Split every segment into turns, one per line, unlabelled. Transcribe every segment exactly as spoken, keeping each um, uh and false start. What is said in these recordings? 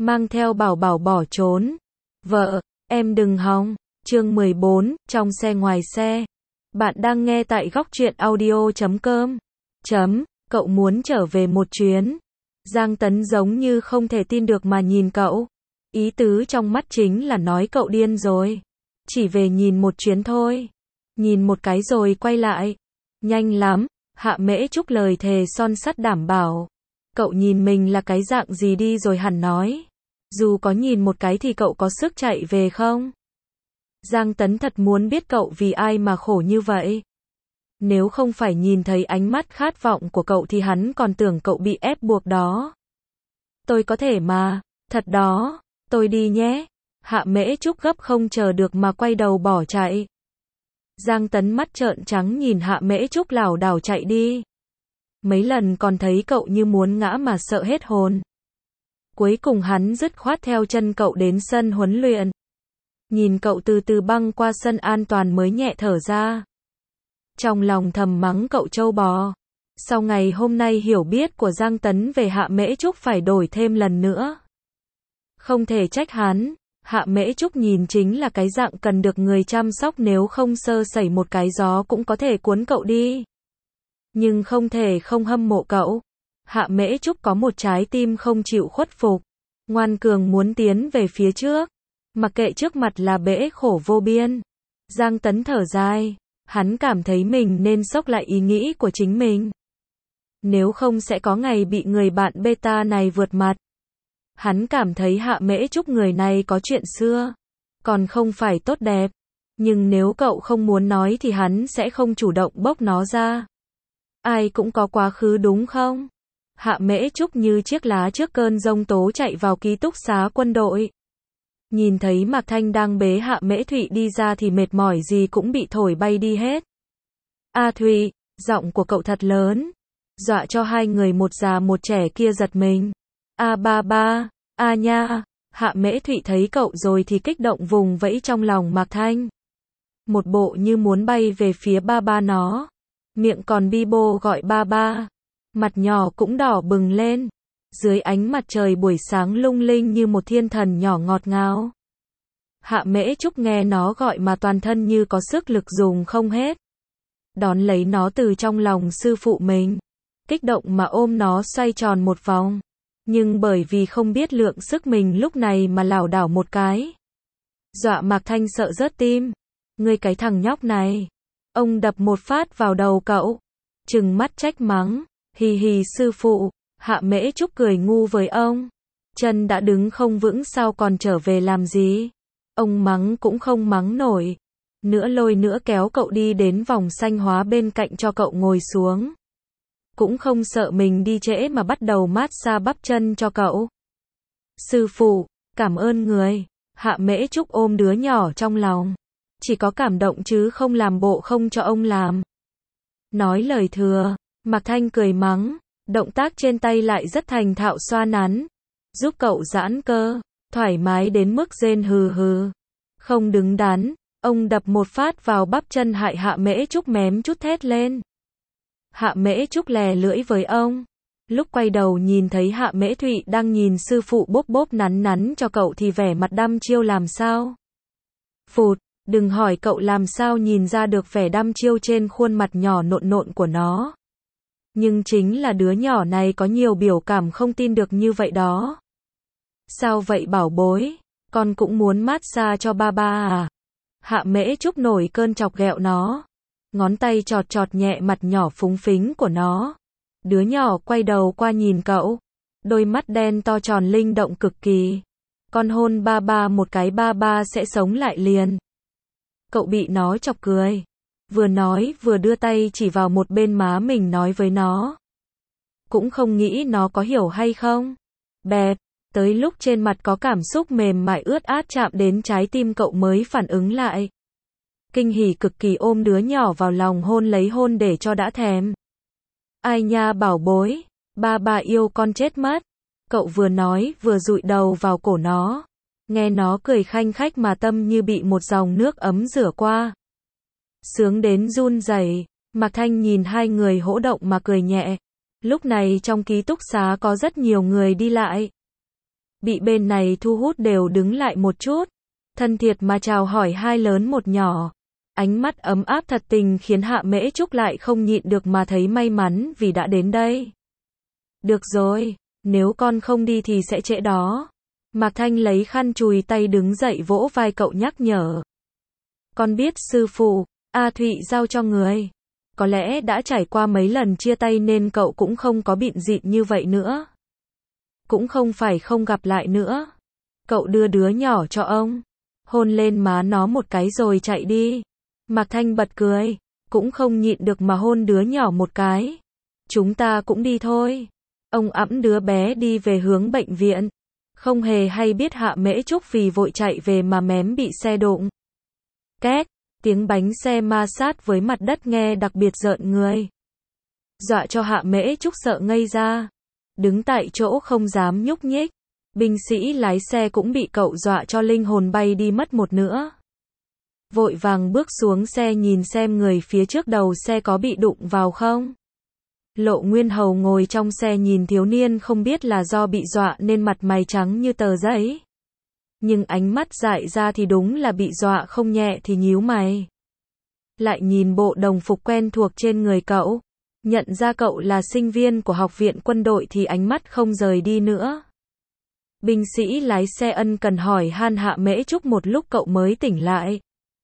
mang theo bảo bảo bỏ trốn. Vợ, em đừng hòng. Chương mười bốn, trong xe ngoài xe. Bạn đang nghe tại góc truyện audio chấm com. Chấm, cậu muốn trở về một chuyến. Giang Tấn giống như không thể tin được mà nhìn cậu. Ý tứ trong mắt chính là nói cậu điên rồi. Chỉ về nhìn một chuyến thôi. Nhìn một cái rồi quay lại. Nhanh lắm, Hạ Mễ Trúc lời thề son sắt đảm bảo. Cậu nhìn mình là cái dạng gì đi rồi hẳn nói. Dù có nhìn một cái thì cậu có sức chạy về không? Giang Tấn thật muốn biết cậu vì ai mà khổ như vậy. Nếu không phải nhìn thấy ánh mắt khát vọng của cậu thì hắn còn tưởng cậu bị ép buộc đó. Tôi có thể mà, thật đó, tôi đi nhé. Hạ Mễ Trúc gấp không chờ được mà quay đầu bỏ chạy. Giang Tấn mắt trợn trắng nhìn Hạ Mễ Trúc lảo đảo chạy đi. Mấy lần còn thấy cậu như muốn ngã mà sợ hết hồn. Cuối cùng hắn dứt khoát theo chân cậu đến sân huấn luyện. Nhìn cậu từ từ băng qua sân an toàn mới nhẹ thở ra. Trong lòng thầm mắng cậu trâu bò. Sau ngày hôm nay hiểu biết của Giang Tấn về Hạ Mễ Trúc phải đổi thêm lần nữa. Không thể trách hắn. Hạ Mễ Trúc nhìn chính là cái dạng cần được người chăm sóc, nếu không sơ sẩy một cái gió cũng có thể cuốn cậu đi. Nhưng không thể không hâm mộ cậu. Hạ Mễ Trúc có một trái tim không chịu khuất phục. Ngoan cường muốn tiến về phía trước. Mặc kệ trước mặt là bể khổ vô biên. Giang Tấn thở dài. Hắn cảm thấy mình nên xốc lại ý nghĩ của chính mình. Nếu không sẽ có ngày bị người bạn beta này vượt mặt. Hắn cảm thấy Hạ Mễ Trúc người này có chuyện xưa. Còn không phải tốt đẹp. Nhưng nếu cậu không muốn nói thì hắn sẽ không chủ động bốc nó ra. Ai cũng có quá khứ đúng không? Hạ Mễ Trúc như chiếc lá trước cơn giông tố chạy vào ký túc xá quân đội. Nhìn thấy Mạc Thanh đang bế Hạ Mễ Thụy đi ra thì mệt mỏi gì cũng bị thổi bay đi hết. A Thụy, giọng của cậu thật lớn. Dọa cho hai người một già một trẻ kia giật mình. A ba ba, a nha. Hạ Mễ Thụy thấy cậu rồi thì kích động vùng vẫy trong lòng Mạc Thanh. Một bộ như muốn bay về phía ba ba nó. Miệng còn bi bô gọi ba ba. Mặt nhỏ cũng đỏ bừng lên. Dưới ánh mặt trời buổi sáng lung linh như một thiên thần nhỏ ngọt ngào. Hạ Mễ Trúc nghe nó gọi mà toàn thân như có sức lực dùng không hết. Đón lấy nó từ trong lòng sư phụ mình. Kích động mà ôm nó xoay tròn một vòng. Nhưng bởi vì không biết lượng sức mình lúc này mà lảo đảo một cái. Dọa Mạc Thanh sợ rớt tim. Ngươi cái thằng nhóc này. Ông đập một phát vào đầu cậu. Trừng mắt trách mắng. Hì hì sư phụ. Hạ Mễ Trúc cười ngu với ông. Chân đã đứng không vững sao còn trở về làm gì. Ông mắng cũng không mắng nổi. Nữa lôi nữa kéo cậu đi đến vòng xanh hóa bên cạnh cho cậu ngồi xuống. Cũng không sợ mình đi trễ mà bắt đầu mát xa bắp chân cho cậu. Sư phụ, cảm ơn người. Hạ Mễ Trúc ôm đứa nhỏ trong lòng. Chỉ có cảm động chứ không làm bộ không cho ông làm. Nói lời thừa, Mạc Thanh cười mắng. Động tác trên tay lại rất thành thạo xoa nắn. Giúp cậu giãn cơ. Thoải mái đến mức rên hừ hừ. Không đứng đắn. Ông đập một phát vào bắp chân hại Hạ Mễ Trúc mém chút thét lên. Hạ Mễ Trúc lè lưỡi với ông. Lúc quay đầu nhìn thấy Hạ Mễ Thụy đang nhìn sư phụ bóp bóp nắn nắn cho cậu thì vẻ mặt đăm chiêu làm sao. Phụt, đừng hỏi cậu làm sao nhìn ra được vẻ đăm chiêu trên khuôn mặt nhỏ nộn nộn của nó. Nhưng chính là đứa nhỏ này có nhiều biểu cảm không tin được như vậy đó. Sao vậy bảo bối, con cũng muốn mát xa cho ba ba à? Hạ Mễ Trúc nổi cơn chọc ghẹo nó. Ngón tay chọt chọt nhẹ mặt nhỏ phúng phính của nó. Đứa nhỏ quay đầu qua nhìn cậu. Đôi mắt đen to tròn linh động cực kỳ. Con hôn ba ba một cái ba ba sẽ sống lại liền. Cậu bị nó chọc cười. Vừa nói vừa đưa tay chỉ vào một bên má mình nói với nó. Cũng không nghĩ nó có hiểu hay không. Bẹp, tới lúc trên mặt có cảm xúc mềm mại ướt át chạm đến trái tim cậu mới phản ứng lại. Kinh hỉ cực kỳ ôm đứa nhỏ vào lòng hôn lấy hôn để cho đã thèm. Ai nha bảo bối, ba ba yêu con chết mất. Cậu vừa nói vừa dụi đầu vào cổ nó. Nghe nó cười khanh khách mà tâm như bị một dòng nước ấm rửa qua. Sướng đến run rẩy. Mạc Thanh nhìn hai người hỗ động mà cười nhẹ. Lúc này trong ký túc xá có rất nhiều người đi lại. bị bên này thu hút đều đứng lại một chút, thân thiệt mà chào hỏi hai lớn một nhỏ. Ánh mắt ấm áp thật tình khiến Hạ Mễ Trúc lại không nhịn được mà thấy may mắn vì đã đến đây. Được rồi, nếu con không đi thì sẽ trễ đó. Mạc Thanh lấy khăn chùi tay đứng dậy vỗ vai cậu nhắc nhở. Con biết sư phụ, A Thụy giao cho người. Có lẽ đã trải qua mấy lần chia tay nên cậu cũng không có bịn dịn như vậy nữa. Cũng không phải không gặp lại nữa. Cậu đưa đứa nhỏ cho ông, hôn lên má nó một cái rồi chạy đi. Mạc Thanh bật cười, cũng không nhịn được mà hôn đứa nhỏ một cái. Chúng ta cũng đi thôi. Ông ẵm đứa bé đi về hướng bệnh viện. Không hề hay biết Hạ Mễ Trúc vì vội chạy về mà mém bị xe đụng. Két, tiếng bánh xe ma sát với mặt đất nghe đặc biệt rợn người. Dọa cho Hạ Mễ Trúc sợ ngây ra. Đứng tại chỗ không dám nhúc nhích. Binh sĩ lái xe cũng bị cậu dọa cho linh hồn bay đi mất một nữa. Vội vàng bước xuống xe nhìn xem người phía trước đầu xe có bị đụng vào không. Lộ Nguyên Hầu ngồi trong xe nhìn thiếu niên không biết là do bị dọa nên mặt mày trắng như tờ giấy. Nhưng ánh mắt dại ra thì đúng là bị dọa không nhẹ thì nhíu mày. Lại nhìn bộ đồng phục quen thuộc trên người cậu. Nhận ra cậu là sinh viên của học viện quân đội thì ánh mắt không rời đi nữa. Binh sĩ lái xe ân cần hỏi han Hạ Mễ Trúc một lúc cậu mới tỉnh lại.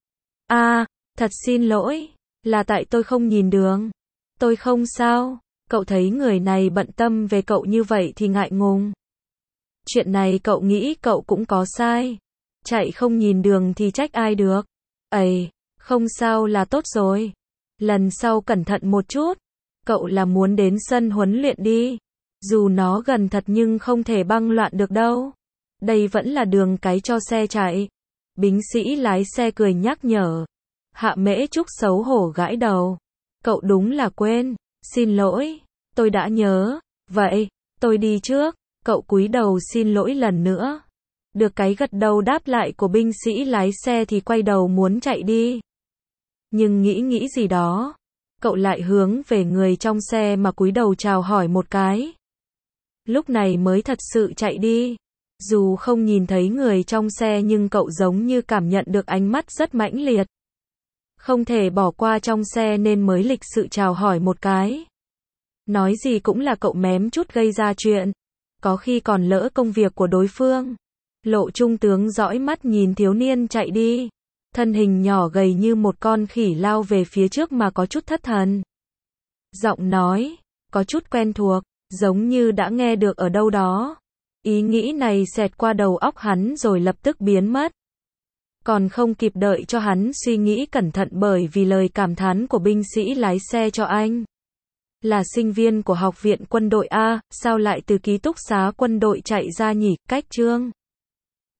À, thật xin lỗi, là tại tôi không nhìn đường. Tôi không sao, cậu thấy người này bận tâm về cậu như vậy thì ngại ngùng. Chuyện này cậu nghĩ cậu cũng có sai. Chạy không nhìn đường thì trách ai được. Ây, không sao là tốt rồi. Lần sau cẩn thận một chút. Cậu là muốn đến sân huấn luyện đi. Dù nó gần thật nhưng không thể băng loạn được đâu. Đây vẫn là đường cái cho xe chạy. Binh sĩ lái xe cười nhắc nhở. Hạ Mễ Trúc xấu hổ gãi đầu. Cậu đúng là quên. Xin lỗi, tôi đã nhớ. Vậy, tôi đi trước. Cậu cúi đầu xin lỗi lần nữa. Được cái gật đầu đáp lại của binh sĩ lái xe thì quay đầu muốn chạy đi. Nhưng nghĩ nghĩ gì đó. Cậu lại hướng về người trong xe mà cúi đầu chào hỏi một cái. Lúc này mới thật sự chạy đi. Dù không nhìn thấy người trong xe nhưng cậu giống như cảm nhận được ánh mắt rất mãnh liệt. Không thể bỏ qua trong xe nên mới lịch sự chào hỏi một cái. Nói gì cũng là cậu mém chút gây ra chuyện. Có khi còn lỡ công việc của đối phương. Lộ trung tướng dõi mắt nhìn thiếu niên chạy đi. Thân hình nhỏ gầy như một con khỉ lao về phía trước mà có chút thất thần. Giọng nói, có chút quen thuộc, giống như đã nghe được ở đâu đó. Ý nghĩ này xẹt qua đầu óc hắn rồi lập tức biến mất. Còn không kịp đợi cho hắn suy nghĩ cẩn thận bởi vì lời cảm thán của binh sĩ lái xe cho anh. Là sinh viên của học viện quân đội A, sao lại từ ký túc xá quân đội chạy ra nhỉ, cách chương.